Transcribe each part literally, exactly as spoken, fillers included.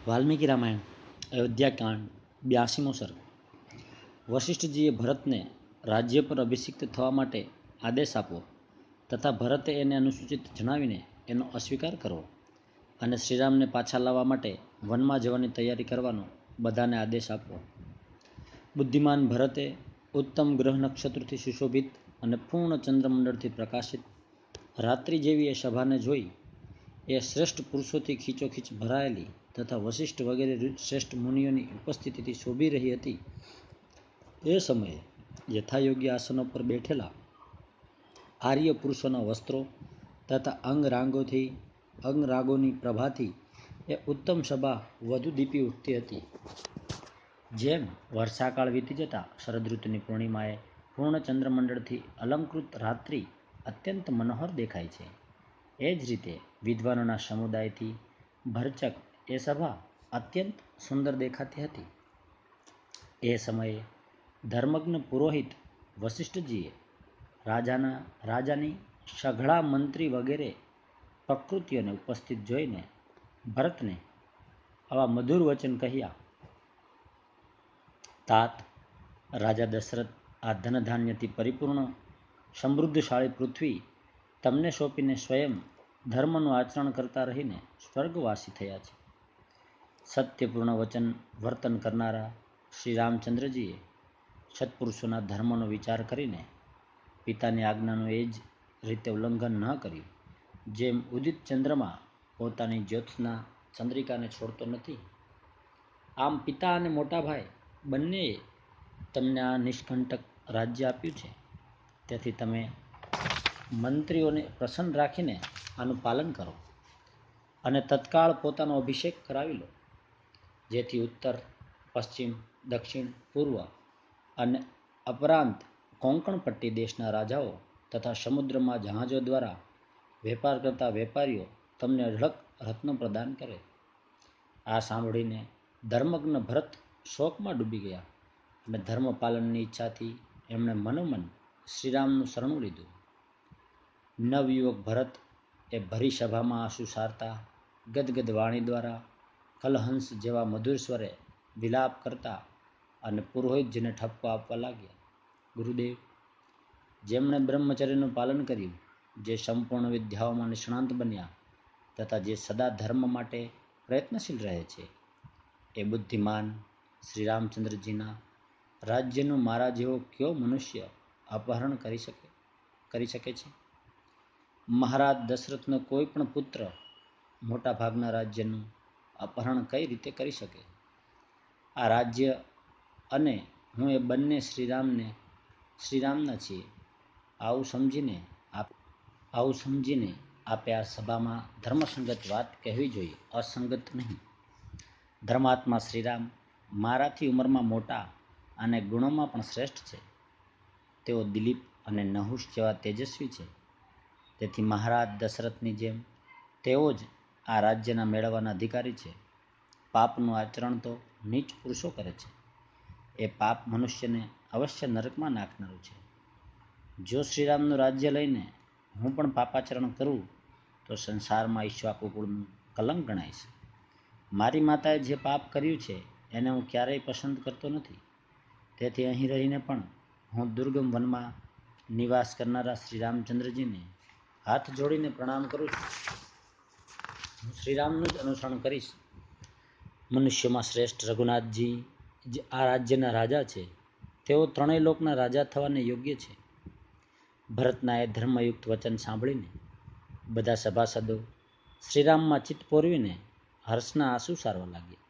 વાલ્મીકી રામાયણ અયોધ્યાકાંડ બ્યાસીમો સર્ગ. વશિષ્ઠજીએ ભરતને રાજ્ય પર અભિષિક્ત થવા માટે આદેશ આપવો તથા ભરતે એને અનુસૂચિત જણાવીને એનો અસ્વીકાર કરવો અને શ્રીરામને પાછા લાવવા માટે વનમાં જવાની તૈયારી કરવાનો બધાને આદેશ આપવો. બુદ્ધિમાન ભરતે ઉત્તમ ગ્રહ નક્ષત્રથી સુશોભિત અને પૂર્ણ ચંદ્રમંડળથી પ્રકાશિત રાત્રિ જેવી એ સભાને જોઈ એ શ્રેષ્ઠ પુરુષોથી ખીચોખીચ ભરાયેલી તથા વશિષ્ઠ વગેરે શ્રેષ્ઠ મુનિઓની ઉપસ્થિતિથી શોભી રહી હતી. એ સમયે યથાયોગ્ય આસનો પર બેઠેલા આર્ય પુરુષોના વસ્ત્રો તથા અંગરાગોથી અંગરાગોની પ્રભાથી એ ઉત્તમ સભા વધુ દીપી ઉઠતી હતી. જેમ વર્ષાકાળ વીતી જતા શરદઋતુની પૂર્ણિમાએ પૂર્ણ ચંદ્રમંડળથી અલંકૃત રાત્રિ અત્યંત મનોહર દેખાય છે, એ જ રીતે વિદ્વાનોના સમુદાયથી ભરચક એ સભા અત્યંત સુંદર દેખાતી હતી. એ સમયે ધર્મજ્ઞ પુરોહિત વશિષ્ઠજીએ રાજાના રાજાની સઘળા મંત્રી વગેરે પ્રકૃતિઓને ઉપસ્થિત જોઈને ભરતને આવા મધુર વચન કહ્યા. તાત, રાજા દશરથ આ ધનધાન્યથી પરિપૂર્ણ સમૃદ્ધશાળી પૃથ્વી તમને સોંપીને સ્વયં ધર્મનું આચરણ કરતા રહીને સ્વર્ગવાસી થયા છે. સત્યપૂર્ણ વચન વર્તન કરનારા શ્રી રામચંદ્રજીએ સત્પુરુષોના ધર્મનો વિચાર કરીને પિતાની આજ્ઞાનું એ જ રીતે ઉલ્લંઘન ન કર્યું. જેમ ઉદિત ચંદ્રમાં પોતાની જ્યોત્સના ચંદ્રિકાને છોડતો નથી, આમ પિતા અને મોટા ભાઈ બંનેએ તમને આ નિષ્કંટક રાજ્ય આપ્યું છે. તેથી તમે મંત્રીઓને પ્રસન્ન રાખીને આનું પાલન કરો અને તત્કાળ પોતાનો અભિષેક કરાવી લો, જેથી ઉત્તર, પશ્ચિમ, દક્ષિણ, પૂર્વ અને અપરાંત કોંકણ પટ્ટી દેશના રાજાઓ તથા સમુદ્રમાં જહાજો દ્વારા વેપાર કરતા વેપારીઓ તમને અઢળક રત્નો પ્રદાન કરે. આ સાંભળીને ધર્મજ્ઞ ભરત શોકમાં ડૂબી ગયા અને ધર્મપાલનની ઈચ્છાથી એમણે મનોમન શ્રીરામનું શરણું લીધું. નવયુવક ભરત એ ભરી સભામાં આંસુ સારતા ગદગદ વાણી દ્વારા કલહંસ જેવા મધુર સ્વરે વિલાપ કરતા અને પુરોહિતજીને ઠપકો આપવા લાગ્યા. ગુરુદેવ, જેમણે બ્રહ્મચર્યનું પાલન કર્યું, જે સંપૂર્ણ વિદ્યાઓમાં નિષ્ણાંત બન્યા તથા જે સદા ધર્મ માટે પ્રયત્નશીલ રહે છે, એ બુદ્ધિમાન શ્રી રામચંદ્રજીના રાજ્યનું મારા જેવો કયો મનુષ્ય અપહરણ કરી શકે કરી શકે છે? મહારાજ દશરથનો કોઈ પણ પુત્ર મોટા ભાગના રાજ્યનું અપહરણ કઈ રીતે કરી શકે? આ રાજ્ય અને હું એ બંને શ્રીરામને શ્રીરામના છીએ. આવું સમજીને આપ આવું સમજીને આપે આ સભામાં ધર્મસંગત વાત કહેવી જોઈએ, અસંગત નહીં. ધર્માત્મા શ્રીરામ મારાથી ઉંમરમાં મોટા અને ગુણોમાં પણ શ્રેષ્ઠ છે. તેઓ દિલીપ અને નહુષ જેવા તેજસ્વી છે. તેથી મહારાજ દશરથની જેમ તેઓ જ આ રાજ્યના મેળવવાના અધિકારી છે. પાપનું આચરણ તો નીચ પુરુષો કરે છે. એ પાપ મનુષ્યને અવશ્ય નરકમાં નાખનારું છે. જો શ્રીરામનું રાજ્ય લઈને હું પણ પાપાચરણ કરું તો સંસારમાં ઈક્ષ્વાકુકુળનું કલંક ગણાઈશ. મારી માતાએ જે પાપ કર્યું છે એને હું ક્યારેય પસંદ કરતો નથી. તેથી અહીં રહીને પણ હું દુર્ગમ વનમાં નિવાસ કરનારા શ્રી રામચંદ્રજીને હાથ જોડીને પ્રણામ કરું છું. હું શ્રીરામનું જ અનુસરણ કરીશ. મનુષ્યોમાં શ્રેષ્ઠ રઘુનાથજી જે આ રાજ્યના રાજા છે, તેઓ ત્રણેય લોકના રાજા થવાને યોગ્ય છે. ભરતના એ ધર્મયુક્ત વચન સાંભળીને બધા સભાસદો શ્રીરામમાં ચિત્ત પોરવીને હર્ષના આંસુ સારવા લાગ્યા.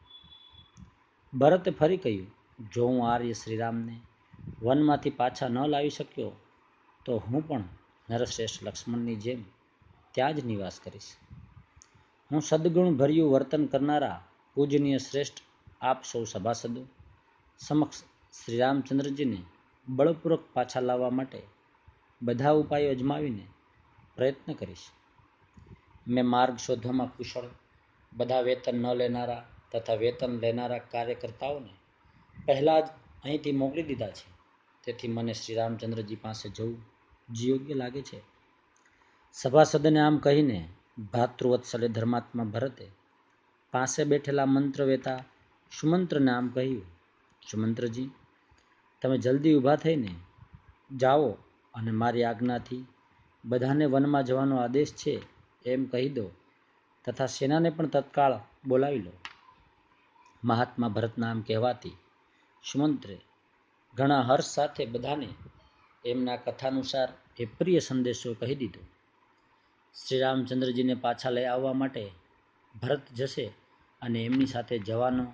ભરતે ફરી કહ્યું, જો હું આર્ય શ્રીરામને વનમાંથી પાછા ન લાવી શક્યો તો હું પણ નરશ્રેષ્ઠ લક્ષ્મણની જેમ ત્યાં જ નિવાસ કરીશ. હું સદગુણ ભર્યું વર્તન કરનારા પૂજનીય શ્રેષ્ઠ આપ સૌ સભાસદો સમક્ષ શ્રીરામચંદ્રજીને બળપૂર્વક પાછા લાવવા માટે બધા ઉપાયો અજમાવીને પ્રયત્ન કરીશ. મેં માર્ગ શોધવામાં કુશળ બધા વેતન ન લેનારા તથા વેતન લેનારા કાર્યકર્તાઓને પહેલાં જ અહીંથી મોકલી દીધા છે. તેથી મને શ્રી રામચંદ્રજી પાસે જવું જ યોગ્ય લાગે છે. સભાસદને આમ કહીને ભાતૃવત્સલે ધર્માત્મા ભરતે પાસે બેઠેલા મંત્રવેતા સુમંત્રને આમ કહ્યું, સુમંત્રજી, તમે જલ્દી ઊભા થઈને જાઓ અને મારી આજ્ઞાથી બધાને વનમાં જવાનો આદેશ છે એમ કહી દો તથા સેનાને પણ તત્કાળ બોલાવી લો. મહાત્મા ભરતના આમ કહેવાથી સુમંત્રે ઘણા હર્ષ સાથે બધાને એમના કથાનુસાર એ પ્રિય સંદેશો કહી દીધો. શ્રી રામચંદ્રજીને પાછા લઈ આવવા માટે ભરત જશે અને એમની સાથે જવાનો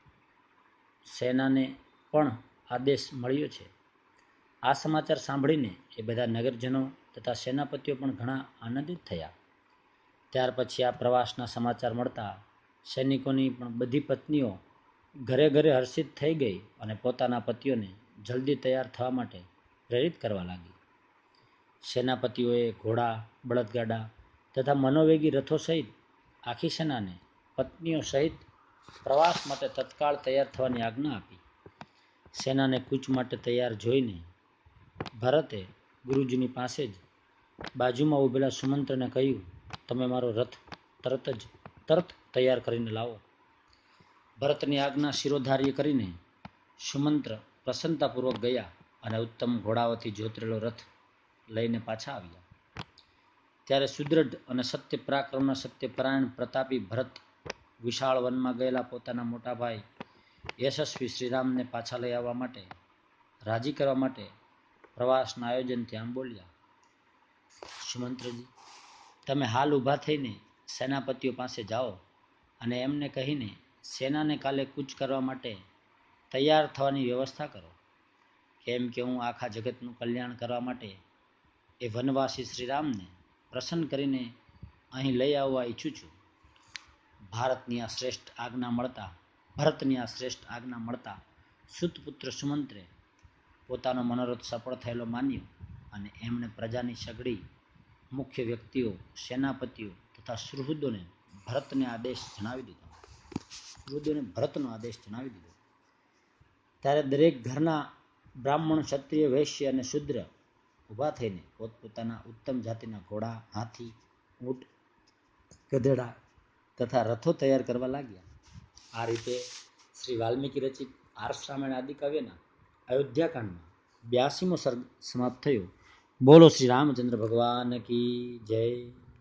સેનાને પણ આદેશ મળ્યો છે. આ સમાચાર સાંભળીને એ બધા નગરજનો તથા સેનાપતિઓ પણ ઘણા આનંદિત થયા. ત્યાર પછી આ પ્રવાસના સમાચાર મળતા સૈનિકોની પણ બધી પત્નીઓ ઘરે ઘરે હર્ષિત થઈ ગઈ અને પોતાના પતિઓને જલ્દી તૈયાર થવા માટે પ્રેરિત કરવા લાગી. સેનાપતિઓએ ઘોડા, બળદગાડા તથા મનોવેગી રથો સહિત આખી સેનાને પત્નીઓ સહિત પ્રવાસ માટે તત્કાળ તૈયાર થવાની આજ્ઞા આપી. સેનાને કૂચ માટે તૈયાર જોઈને ભરતે ગુરુજીની પાસે જ બાજુમાં ઊભેલા સુમંત્રને કહ્યું, તમે મારો રથ તરત જ તરત તૈયાર કરીને લાવો. ભરતની આજ્ઞા શિરોધાર્ય કરીને સુમંત્ર પ્રસન્નતાપૂર્વક ગયા અને ઉત્તમ ઘોડાઓથી જોતરેલો રથ લઈને પાછા આવ્યા. ત્યારે સુદૃઢ અને સત્ય પરાક્રમના સત્યપરાયણ પ્રતાપી ભરત વિશાળ વનમાં ગયેલા પોતાના મોટા ભાઈ યશસ્વી શ્રીરામને પાછા લઈ આવવા માટે રાજી કરવા માટે પ્રવાસના આયોજનથી આમ બોલ્યા, સુમંત્રજી, તમે હાલ ઊભા થઈને સેનાપતિઓ પાસે જાઓ અને એમને કહીને સેનાને કાલે કૂચ કરવા માટે તૈયાર થવાની વ્યવસ્થા કરો. કેમ કે હું આખા જગતનું કલ્યાણ કરવા માટે એ વનવાસી શ્રીરામને પ્રસન્ન કરીને અહીં લઈ આવવા ઈચ્છું છું. ભારતની આ શ્રેષ્ઠ આજ્ઞા મળતા ભરતની આ શ્રેષ્ઠ આજ્ઞા મળતા સુતપુત્ર સુમંત્રે પોતાનો મનોરથ સફળ થયેલો માન્યો અને એમણે પ્રજાની સઘળી મુખ્ય વ્યક્તિઓ, સેનાપતિઓ તથા સુહૃદોને ભરતને આદેશ જણાવી દીધો સુહૃદોને ભરતનો આદેશ જણાવી દીધો. ત્યારે દરેક ઘરના બ્રાહ્મણ, ક્ષત્રિય, વૈશ્ય અને શુદ્ર ઊભા થઈને પોતપોતાના ઉત્તમ જાતિના ઘોડા, હાથી, ઊંટ, ગધેડા તથા રથો તૈયાર કરવા લાગ્યા. આ રીતે શ્રી વાલ્મીકી રચિત આર્ષ રામાયણ આદિ કાવ્યના અયોધ્યાકાંડમાં બ્યાસીમો સર્ગ સમાપ્ત થયો. બોલો શ્રી રામચંદ્ર ભગવાન કી જય.